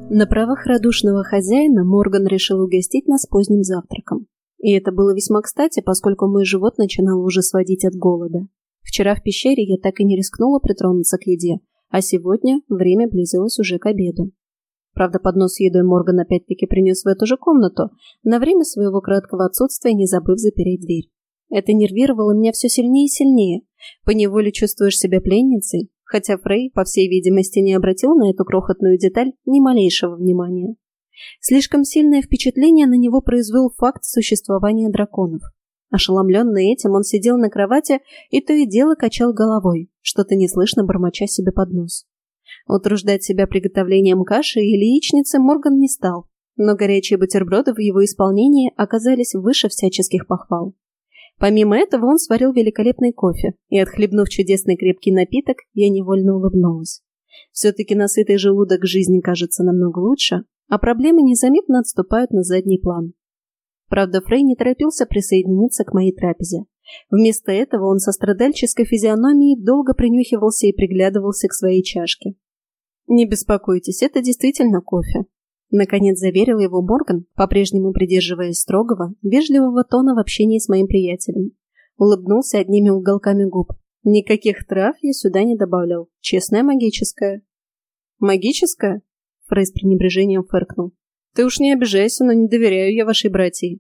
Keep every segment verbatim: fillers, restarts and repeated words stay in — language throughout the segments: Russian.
На правах радушного хозяина Морган решил угостить нас поздним завтраком. И это было весьма кстати, поскольку мой живот начинал уже сводить от голода. Вчера в пещере я так и не рискнула притронуться к еде, а сегодня время близилось уже к обеду. Правда, поднос с едой Морган опять-таки принес в эту же комнату, на время своего краткого отсутствия не забыв запереть дверь. Это нервировало меня все сильнее и сильнее. Поневоле чувствуешь себя пленницей, хотя Фрей, по всей видимости, не обратил на эту крохотную деталь ни малейшего внимания. Слишком сильное впечатление на него произвел факт существования драконов. Ошеломленный этим, он сидел на кровати и то и дело качал головой, что-то неслышно бормоча себе под нос. Утруждать себя приготовлением каши или яичницы Морган не стал, но горячие бутерброды в его исполнении оказались выше всяческих похвал. Помимо этого он сварил великолепный кофе, и, отхлебнув чудесный крепкий напиток, я невольно улыбнулась. Все-таки на сытый желудок жизнь кажется намного лучше, а проблемы незаметно отступают на задний план. Правда, Фрей не торопился присоединиться к моей трапезе. Вместо этого он со страдальческой физиономией долго принюхивался и приглядывался к своей чашке. «Не беспокойтесь, это действительно кофе», — наконец заверил его Морган, по-прежнему придерживаясь строгого, вежливого тона в общении с моим приятелем. Улыбнулся одними уголками губ. «Никаких трав я сюда не добавлял. Честное магическое». «Магическое?» — Фрей с пренебрежением фыркнул. «Ты уж не обижайся, но не доверяю я вашей братьи».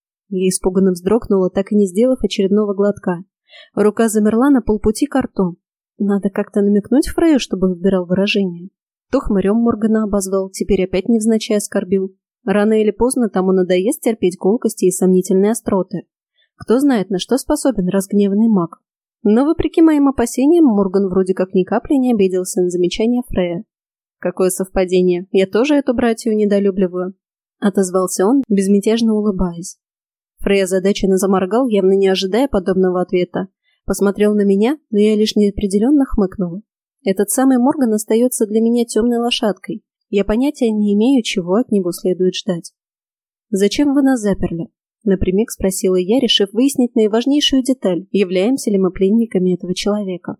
Я испуганно вздрогнула, так и не сделав очередного глотка. Рука замерла на полпути к рту. Надо как-то намекнуть Фрею, чтобы выбирал выражение. То хмырем Моргана обозвал, теперь опять невзначай оскорбил. Рано или поздно тому надоест терпеть колкости и сомнительные остроты. Кто знает, на что способен разгневанный маг. Но, вопреки моим опасениям, Морган вроде как ни капли не обиделся на замечание Фрея. «Какое совпадение! Я тоже эту братью недолюбливаю!» — отозвался он, безмятежно улыбаясь. Фрей озадаченно заморгал, явно не ожидая подобного ответа. Посмотрел на меня, но я лишь неопределенно хмыкнула. Этот самый Морган остается для меня темной лошадкой. Я понятия не имею, чего от него следует ждать. «Зачем вы нас заперли?» — напрямик спросила я, решив выяснить наиважнейшую деталь, являемся ли мы пленниками этого человека.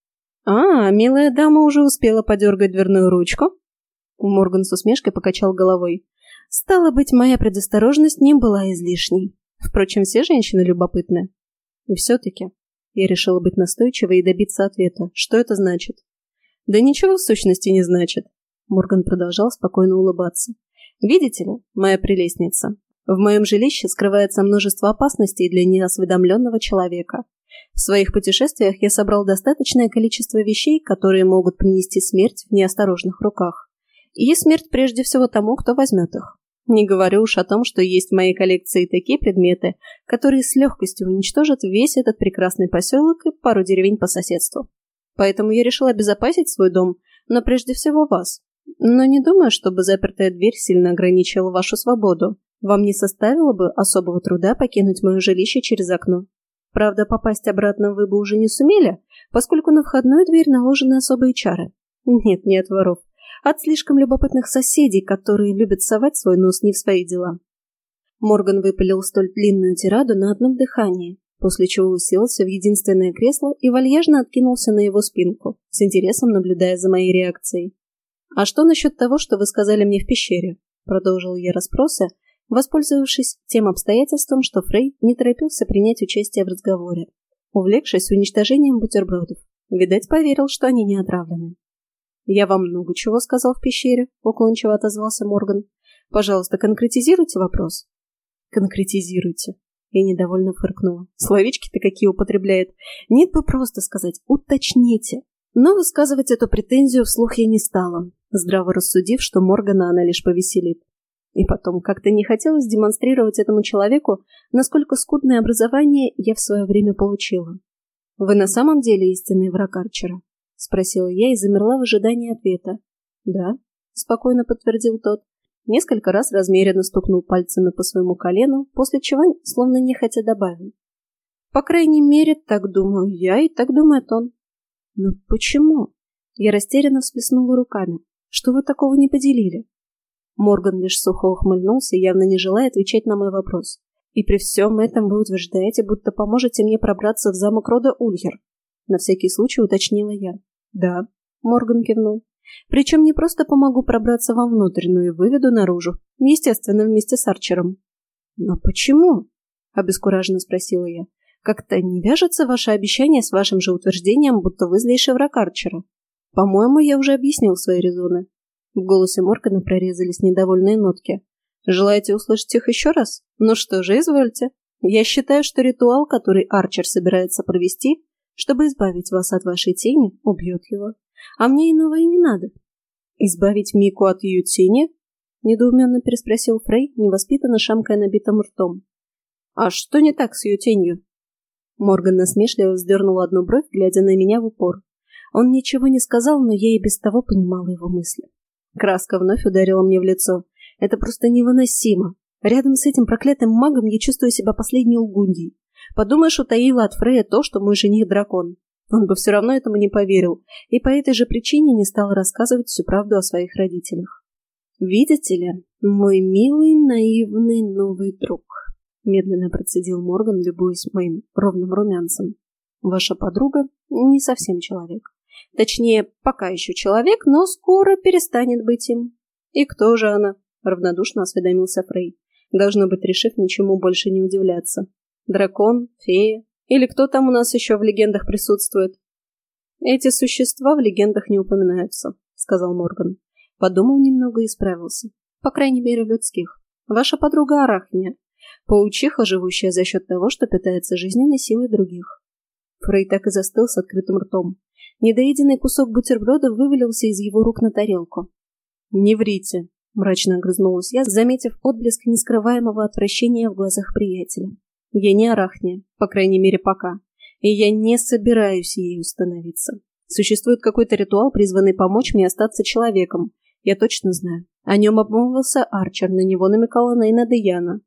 «А, милая дама уже успела подергать дверную ручку?» Морган с усмешкой покачал головой. «Стало быть, моя предосторожность не была излишней. Впрочем, все женщины любопытны. И все-таки я решила быть настойчивой и добиться ответа. Что это значит?» «Да ничего в сущности не значит», — Морган продолжал спокойно улыбаться. «Видите ли, моя прелестница, в моем жилище скрывается множество опасностей для неосведомленного человека. В своих путешествиях я собрал достаточное количество вещей, которые могут принести смерть в неосторожных руках. И смерть прежде всего тому, кто возьмет их. Не говорю уж о том, что есть в моей коллекции такие предметы, которые с легкостью уничтожат весь этот прекрасный поселок и пару деревень по соседству. Поэтому я решила обезопасить свой дом, но прежде всего вас. Но не думаю, чтобы запертая дверь сильно ограничивала вашу свободу. Вам не составило бы особого труда покинуть мое жилище через окно. Правда, попасть обратно вы бы уже не сумели, поскольку на входную дверь наложены особые чары. Нет, не от воров. От слишком любопытных соседей, которые любят совать свой нос не в свои дела». Морган выпалил столь длинную тираду на одном дыхании, после чего уселся в единственное кресло и вальяжно откинулся на его спинку, с интересом наблюдая за моей реакцией. «А что насчет того, что вы сказали мне в пещере?» — продолжил я расспросы, воспользовавшись тем обстоятельством, что Фрей не торопился принять участие в разговоре, увлекшись уничтожением бутербродов. Видать, поверил, что они не отравлены. «Я вам много чего сказал в пещере», — уклончиво отозвался Морган. «Пожалуйста, конкретизируйте вопрос». «Конкретизируйте», — я недовольно фыркнула. «Словечки-то какие употребляет. Нет бы просто сказать «уточните». Но высказывать эту претензию вслух я не стала, здраво рассудив, что Моргана она лишь повеселит. И потом, как-то не хотелось демонстрировать этому человеку, насколько скудное образование я в свое время получила. «Вы на самом деле истинный враг Арчера?» — спросила я и замерла в ожидании ответа. «Да», — спокойно подтвердил тот. Несколько раз размеренно стукнул пальцами по своему колену, после чего словно нехотя добавил. «По крайней мере, так думаю я и так думает он». «Но почему?» Я растерянно всплеснула руками. «Что вы такого не поделили?» Морган лишь сухо ухмыльнулся, явно не желая отвечать на мой вопрос. «И при всем этом вы утверждаете, будто поможете мне пробраться в замок рода Ульгер?» На всякий случай уточнила я. «Да», — Морган кивнул. Причем не просто помогу пробраться вовнутрь, но и выведу наружу. Естественно, вместе с Арчером. Но почему? Обескураженно спросила я. Как-то не вяжется ваше обещание с вашим же утверждением, будто вы злейший враг Арчера. По-моему, я уже объяснил свои резоны. В голосе Моргана прорезались недовольные нотки. Желаете услышать их еще раз? Ну что же, извольте. Я считаю, что ритуал, который Арчер собирается провести, чтобы избавить вас от вашей тени, убьет его. А мне иного и не надо. Избавить Мику от ее тени? Недоуменно переспросил Фрей, невоспитанно шамкая набитым ртом. А что не так с ее тенью? Морган насмешливо вздернул одну бровь, глядя на меня в упор. Он ничего не сказал, но я и без того понимала его мысли. Краска вновь ударила мне в лицо. Это просто невыносимо. Рядом с этим проклятым магом я чувствую себя последней лгуньей. Подумаешь, утаила от Фрея то, что мой жених дракон. Он бы все равно этому не поверил, и по этой же причине не стал рассказывать всю правду о своих родителях. «Видите ли, мой милый, наивный новый друг», — медленно процедил Морган, любуясь моим ровным румянцем. «Ваша подруга не совсем человек. Точнее, пока еще человек, но скоро перестанет быть им». «И кто же она?» — равнодушно осведомился Фрей, должно быть, решив ничему больше не удивляться. «Дракон? Фея? Или кто там у нас еще в легендах присутствует?» «Эти существа в легендах не упоминаются», — сказал Морган. Подумал немного и справился. «По крайней мере, в людских. Ваша подруга Арахния. Паучиха, живущая за счет того, что питается жизненной силой других». Фрей так и застыл с открытым ртом. Недоеденный кусок бутерброда вывалился из его рук на тарелку. «Не врите», — мрачно огрызнулась я, заметив отблеск нескрываемого отвращения в глазах приятеля. «Я не Арахния, по крайней мере, пока. И я не собираюсь ею становиться. Существует какой-то ритуал, призванный помочь мне остаться человеком. Я точно знаю. О нем обмолвился Арчер, на него намекала Нейна Деяна.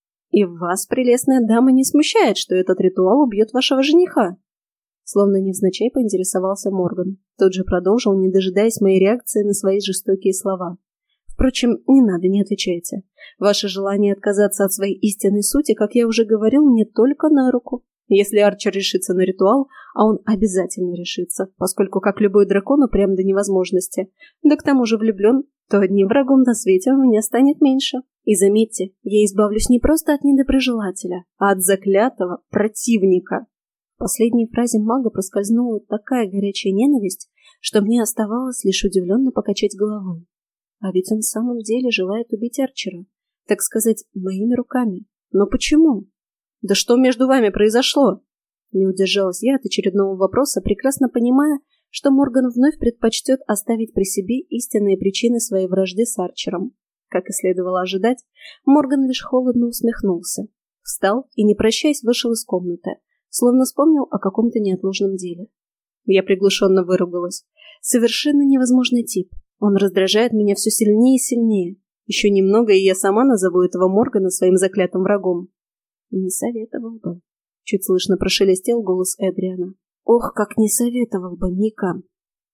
И вас, прелестная дама, не смущает, что этот ритуал убьет вашего жениха?» Словно невзначай поинтересовался Морган. Тут же продолжил, не дожидаясь моей реакции на свои жестокие слова. «Впрочем, не надо, не отвечайте. Ваше желание отказаться от своей истинной сути, как я уже говорил, мне только на руку. Если Арчер решится на ритуал, а он обязательно решится, поскольку, как любой дракон, упрям до невозможности, да к тому же влюблен, то одним врагом на свете у меня станет меньше. И заметьте, я избавлюсь не просто от недоброжелателя, а от заклятого противника». В последней фразе мага проскользнула такая горячая ненависть, что мне оставалось лишь удивленно покачать головой. А ведь он в самом деле желает убить Арчера, так сказать, моими руками. Но почему? «Да что между вами произошло?» Не удержалась я от очередного вопроса, прекрасно понимая, что Морган вновь предпочтет оставить при себе истинные причины своей вражды с Арчером. Как и следовало ожидать, Морган лишь холодно усмехнулся. Встал и, не прощаясь, вышел из комнаты, словно вспомнил о каком-то неотложном деле. Я приглушенно выругалась. Совершенно невозможный тип. Он раздражает меня все сильнее и сильнее. Еще немного, и я сама назову этого Моргана своим заклятым врагом. «Не советовал бы», — чуть слышно прошелестел голос Эдриана. «Ох, как не советовал бы, Мика!»